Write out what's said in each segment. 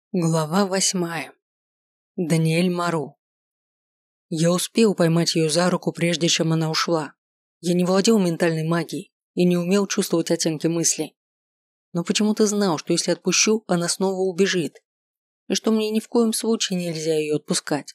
Глава 8. Даниэль Мару. Я успел поймать ее за руку, прежде чем она ушла. Я не владел ментальной магией и не умел чувствовать оттенки мыслей. Но почему-то знал, что если отпущу, она снова убежит. И что мне ни в коем случае нельзя ее отпускать.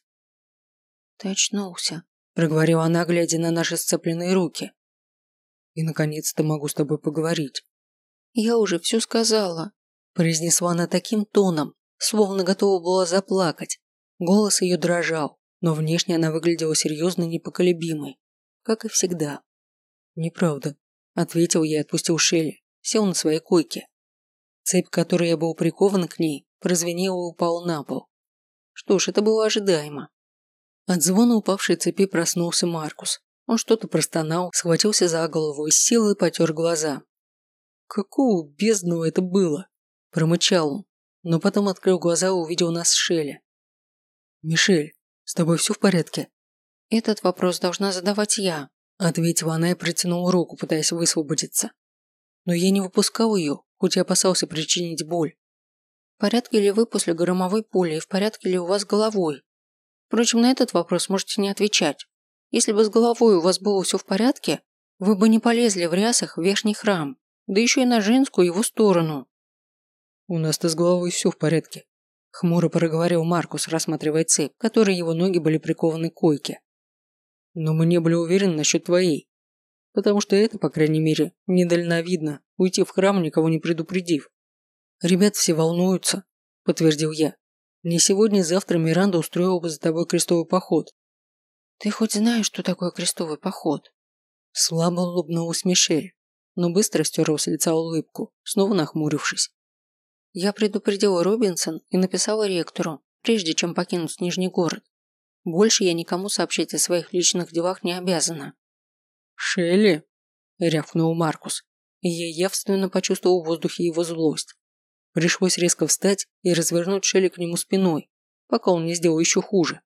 «Ты очнулся», – проговорила она, глядя на наши сцепленные руки. «И наконец-то могу с тобой поговорить». «Я уже все сказала», – произнесла она таким тоном, словно готова была заплакать. Голос ее дрожал, но внешне она выглядела серьезной и непоколебимой, как и всегда. «Неправда», – ответил я и отпустил Шелли, сел на своей койке. Цепь, которой я был прикован к ней, прозвенела и упала на пол. Что ж, это было ожидаемо. От звона упавшей цепи проснулся Маркус. Он что-то простонал, схватился за голову и с силой потер глаза. «Какого бездного это было?» – промычал он, но потом открыл глаза и увидел нас с Шелли. «Мишель, с тобой все в порядке?» «Этот вопрос должна задавать я», – ответила она и протянула руку, пытаясь высвободиться. Но я не выпускал ее, хоть и опасался причинить боль. «В порядке ли вы после громовой пули и в порядке ли у вас с головой? Впрочем, на этот вопрос можете не отвечать. Если бы с головой у вас было все в порядке, вы бы не полезли в рясах в верхний храм, да еще и на женскую его сторону». «У нас-то с головой все в порядке», – хмуро проговорил Маркус, рассматривая цепь, которой его ноги были прикованы к койке. «Но мы не были уверены насчет твоей, потому что это, по крайней мере, недальновидно – уйти в храм, никого не предупредив». «Ребят все волнуются», – подтвердил я. «Не сегодня-завтра Миранда устроила бы за тобой крестовый поход». «Ты хоть знаешь, что такое крестовый поход?» Слабо улыбнулась Мишель, но быстро стерла с лица улыбку, снова нахмурившись. «Я предупредила Робинсон и написала ректору, прежде чем покинуть Нижний город. Больше я никому сообщить о своих личных делах не обязана». «Шелли?» – рявкнул Маркус, и я явственно почувствовал в воздухе его злость. Пришлось резко встать и развернуть Шелли к нему спиной, пока он не сделал еще хуже.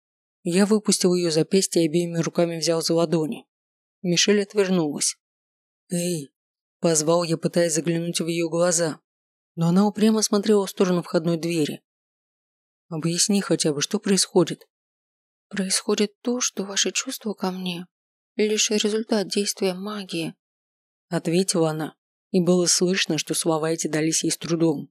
Я выпустил ее запястье и обеими руками взял за ладони. Мишель отвернулась. «Эй!» – позвал я, пытаясь заглянуть в ее глаза, но она упрямо смотрела в сторону входной двери. «Объясни хотя бы, что происходит?» «Происходит то, что ваши чувства ко мне – лишь результат действия магии», – ответила она, и было слышно, что слова эти дались ей с трудом.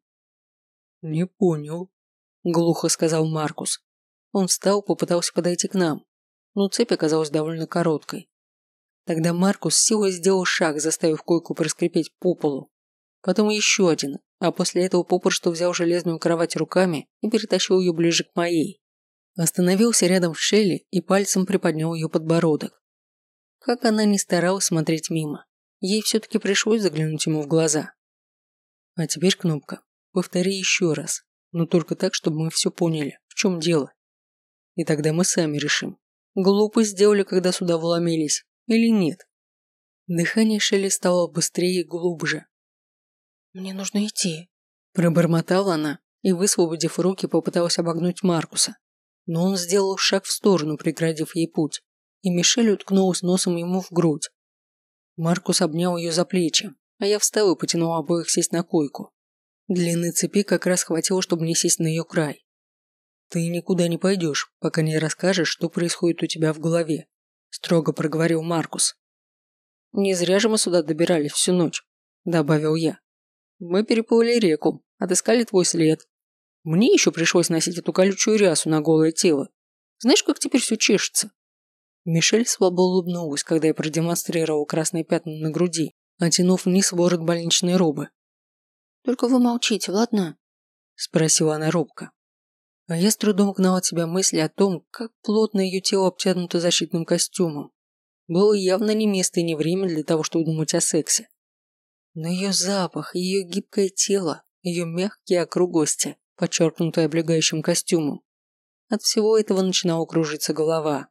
«Не понял», – глухо сказал Маркус. Он встал, попытался подойти к нам, но цепь оказалась довольно короткой. Тогда Маркус с силой сделал шаг, заставив койку проскрипеть по полу. Потом еще один, а после этого попросту взял железную кровать руками и перетащил ее ближе к моей. Остановился рядом с Шелли и пальцем приподнял ее подбородок. Как она ни старалась смотреть мимо, ей все-таки пришлось заглянуть ему в глаза. «А теперь, Кнопка, повтори еще раз, но только так, чтобы мы все поняли, в чем дело. И тогда мы сами решим, глупость сделали, когда сюда вломились, или нет». Дыхание Шелли стало быстрее и глубже. «Мне нужно идти», – пробормотала она и, высвободив руки, попыталась обогнуть Маркуса. Но он сделал шаг в сторону, преградив ей путь, и Мишель уткнулась носом ему в грудь. Маркус обнял ее за плечи, а я встал и потянул обоих сесть на койку. Длины цепи как раз хватило, чтобы не сесть на ее край. «Ты никуда не пойдешь, пока не расскажешь, что происходит у тебя в голове», – строго проговорил Маркус. «Не зря же мы сюда добирались всю ночь», – добавил я. «Мы переплыли реку, отыскали твой след. Мне еще пришлось носить эту колючую рясу на голое тело. Знаешь, как теперь все чешется?» Мишель слабо улыбнулась, когда я продемонстрировал красные пятна на груди, оттянув вниз ворот больничной робы. «Только вы молчите, ладно?» – спросила она робко. А я с трудом гнал от себя мысли о том, как плотно ее тело обтянуто защитным костюмом. Было явно не место и не время для того, чтобы думать о сексе. Но ее запах, ее гибкое тело, ее мягкие округлости, подчеркнутые облегающим костюмом. От всего этого начинала кружиться голова.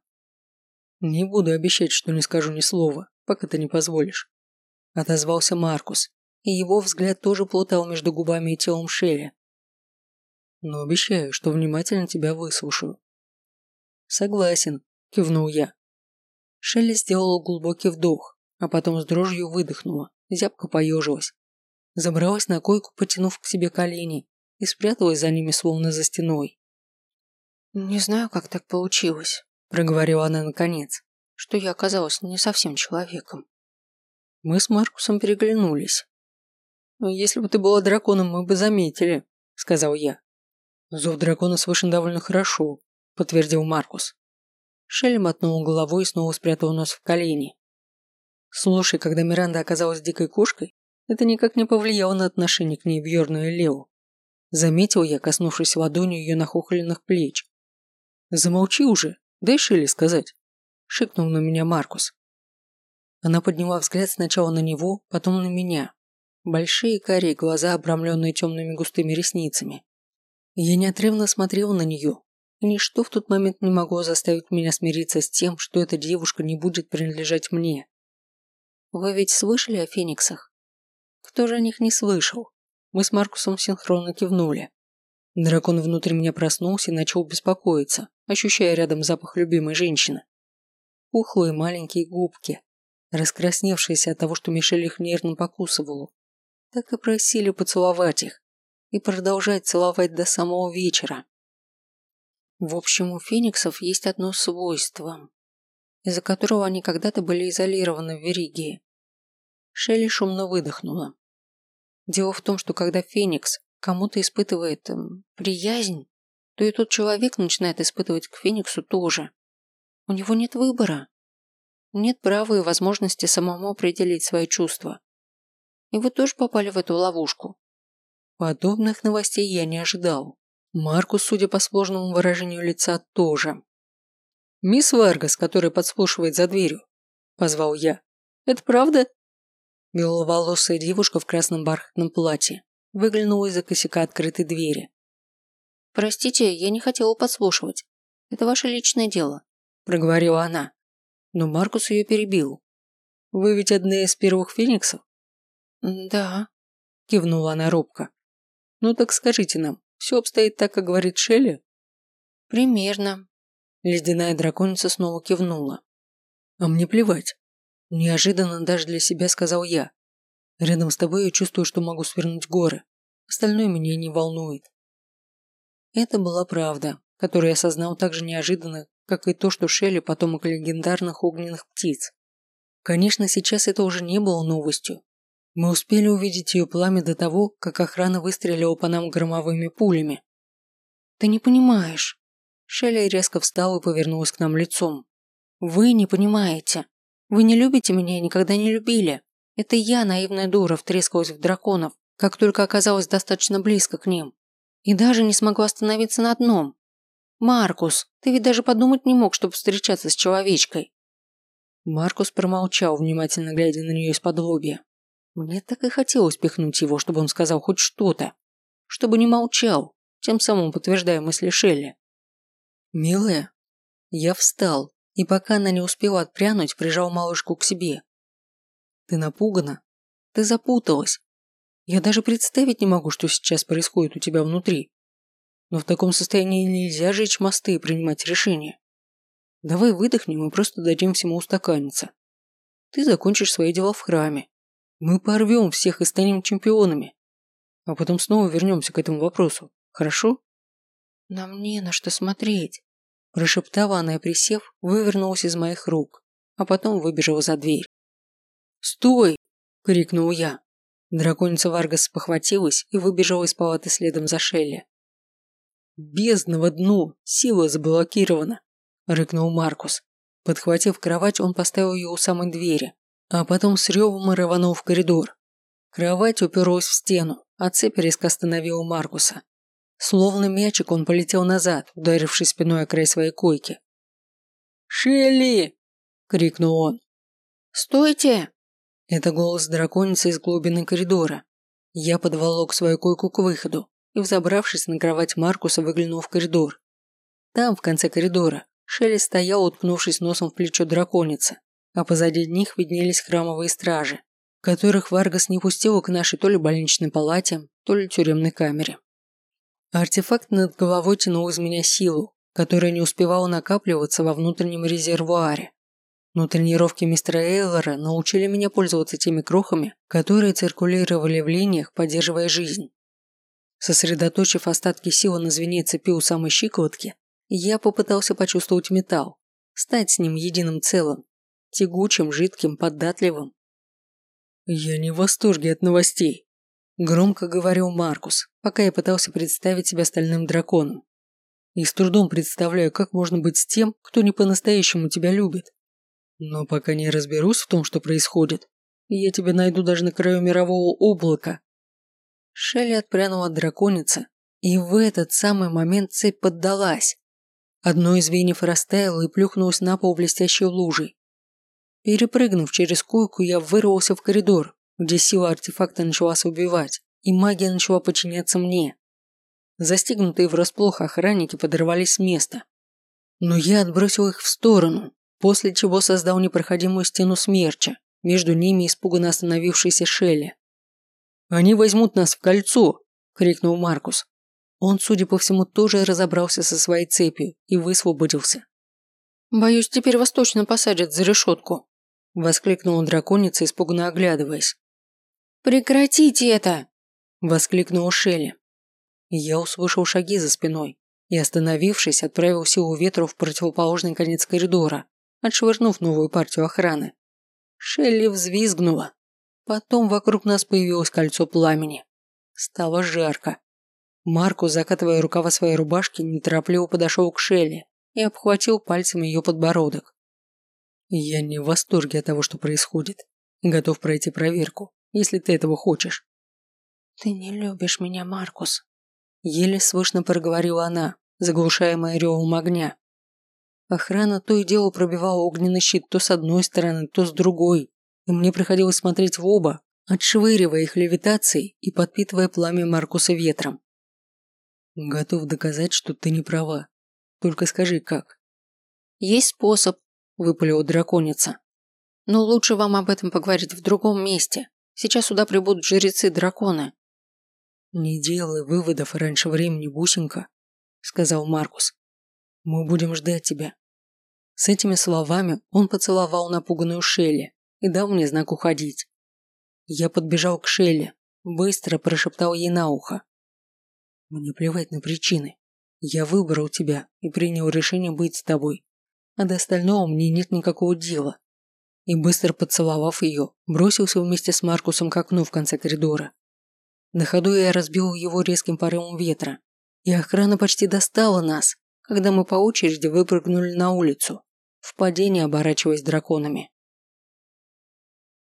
«Не буду обещать, что не скажу ни слова, пока ты не позволишь», – отозвался Маркус, и его взгляд тоже плутал между губами и телом Шелли. «Но обещаю, что внимательно тебя выслушаю». «Согласен», – кивнул я. Шелли сделала глубокий вдох, а потом с дрожью выдохнула, зябко поежилась. Забралась на койку, потянув к себе колени, и спряталась за ними, словно за стеной. «Не знаю, как так получилось», – проговорила она наконец, – «что я оказалась не совсем человеком». Мы с Маркусом переглянулись. «Если бы ты была драконом, мы бы заметили», – сказал я. «Зов дракона слышен довольно хорошо», – подтвердил Маркус. Шелли мотнула головой и снова спрятала нос в колени. «Слушай, когда Миранда оказалась дикой кошкой, это никак не повлияло на отношение к ней Бьорну и Лео», – заметил я, коснувшись ладонью ее нахохленных плеч. «Замолчи уже, дай Шелли сказать», – шикнул на меня Маркус. Она подняла взгляд сначала на него, потом на меня. Большие карие глаза, обрамленные темными густыми ресницами. Я неотрывно смотрел на нее, и ничто в тот момент не могло заставить меня смириться с тем, что эта девушка не будет принадлежать мне. «Вы ведь слышали о фениксах?» Кто же о них не слышал? Мы с Маркусом синхронно кивнули. Дракон внутри меня проснулся и начал беспокоиться, ощущая рядом запах любимой женщины. Пухлые маленькие губки, раскрасневшиеся от того, что Мишель их нервно покусывала, так и просили поцеловать их и продолжать целовать до самого вечера. В общем, у фениксов есть одно свойство, из-за которого они когда-то были изолированы в Веригии. Шелли шумно выдохнула. Дело в том, что когда феникс кому-то испытывает приязнь, то и тот человек начинает испытывать к фениксу тоже. У него нет выбора. Нет права и возможности самому определить свои чувства. И вы тоже попали в эту ловушку. Подобных новостей я не ожидал. Маркус, судя по сложному выражению лица, тоже. «Мисс Варгас, которая подслушивает за дверью», – позвал я. «Это правда?» Беловолосая девушка в красном бархатном платье выглянула из-за косяка открытой двери. «Простите, я не хотела подслушивать. Это ваше личное дело», – проговорила она. Но Маркус ее перебил. «Вы ведь одна из первых фениксов?» «Да», – кивнула она робко. «Ну так скажите нам, все обстоит так, как говорит Шелли?» «Примерно». Ледяная драконица снова кивнула. «А мне плевать. Неожиданно даже для себя сказал я. Рядом с тобой я чувствую, что могу свернуть горы. Остальное меня не волнует». Это была правда, которую я осознал так же неожиданно, как и то, что Шелли – потомок легендарных огненных птиц. Конечно, сейчас это уже не было новостью. Мы успели увидеть ее пламя до того, как охрана выстрелила по нам громовыми пулями. «Ты не понимаешь». Шелли резко встала и повернулась к нам лицом. «Вы не понимаете. Вы не любите меня и никогда не любили. Это я, наивная дура, втрескалась в драконов, как только оказалась достаточно близко к ним. И даже не смогла остановиться на одном. Маркус, ты ведь даже подумать не мог, чтобы встречаться с человечкой». Маркус промолчал, внимательно глядя на нее из-под лобья. Мне так и хотелось пихнуть его, чтобы он сказал хоть что-то. Чтобы не молчал, тем самым подтверждая мысли Шелли. «Милая». Я встал, и пока она не успела отпрянуть, прижал малышку к себе. «Ты напугана? Ты запуталась. Я даже представить не могу, что сейчас происходит у тебя внутри. Но в таком состоянии нельзя жечь мосты и принимать решения. Давай выдохнем и просто дадим всему устаканиться. Ты закончишь свои дела в храме. Мы порвем всех и станем чемпионами. А потом снова вернемся к этому вопросу. Хорошо?» «Нам не на что смотреть», – прошептала она и, присев, вывернулась из моих рук, а потом выбежала за дверь. «Стой!» – крикнул я. Драконица Варгас спохватилась и выбежала из палаты следом за Шелли. «Бездна в дно! Сила заблокирована!» – рыкнул Маркус. Подхватив кровать, он поставил ее у самой двери, а потом с ревом рванул в коридор. Кровать уперлась в стену, а цепь резко остановила Маркуса. Словно мячик он полетел назад, ударившись спиной о край своей койки. «Шелли!» – крикнул он. «Стойте!» – это голос драконицы из глубины коридора. Я подволок свою койку к выходу и, взобравшись на кровать Маркуса, выглянул в коридор. Там, в конце коридора, Шелли стоял, уткнувшись носом в плечо драконицы, а позади них виднелись храмовые стражи, которых Варгас не пустила к нашей то ли больничной палате, то ли тюремной камере. Артефакт над головой тянул из меня силу, которая не успевала накапливаться во внутреннем резервуаре. Но тренировки мистера Эйлора научили меня пользоваться теми крохами, которые циркулировали в линиях, поддерживая жизнь. Сосредоточив остатки силы на звене цепи у самой щиколотки, я попытался почувствовать металл, стать с ним единым целым, тягучим, жидким, податливым. «Я не в восторге от новостей», – громко говорил Маркус, пока я пытался представить себя стальным драконом. «И с трудом представляю, как можно быть с тем, кто не по-настоящему тебя любит. Но пока не разберусь в том, что происходит, я тебя найду даже на краю мирового облака». Шелли отпрянула от драконицы, и в этот самый момент цепь поддалась. Одно из звеньев растаяло и плюхнулось на пол блестящей лужей. Перепрыгнув через койку, я вырвался в коридор, где сила артефакта начала убивать, и магия начала подчиняться мне. Застигнутые врасплох охранники подорвались с места. Но я отбросил их в сторону, после чего создал непроходимую стену смерча, между ними испуганно остановившейся Шелли. «Они возьмут нас в кольцо!» – крикнул Маркус. Он, судя по всему, тоже разобрался со своей цепью и высвободился. «Боюсь, теперь вас точно посадят за решетку!» – воскликнула драконица, испуганно оглядываясь. «Прекратите это!» – воскликнула Шелли. Я услышал шаги за спиной и, остановившись, отправил силу ветра в противоположный конец коридора, отшвырнув новую партию охраны. Шелли взвизгнула. Потом вокруг нас появилось кольцо пламени. Стало жарко. Маркус, закатывая рукава своей рубашки, неторопливо подошел к Шелли и обхватил пальцами ее подбородок. «Я не в восторге от того, что происходит, и готов пройти проверку, если ты этого хочешь». «Ты не любишь меня, Маркус», – еле слышно проговорила она, заглушаемая ревом огня. Охрана то и дело пробивала огненный щит то с одной стороны, то с другой, и мне приходилось смотреть в оба, отшвыривая их левитацией и подпитывая пламя Маркуса ветром. «Готов доказать, что ты не права. Только скажи, как?» «Есть способ», – выпалила драконица. «Но лучше вам об этом поговорить в другом месте. Сейчас сюда прибудут жрецы-драконы». «Не делай выводов раньше времени, бусинка», – сказал Маркус. «Мы будем ждать тебя». С этими словами он поцеловал напуганную Шелли и дал мне знак уходить. Я подбежал к Шелли, быстро прошептал ей на ухо. «Мне плевать на причины. Я выбрал тебя и принял решение быть с тобой, а до остального мне нет никакого дела». И быстро поцеловав ее, бросился вместе с Маркусом к окну в конце коридора. На ходу я разбил его резким порывом ветра, и охрана почти достала нас, когда мы по очереди выпрыгнули на улицу, в падении оборачиваясь драконами.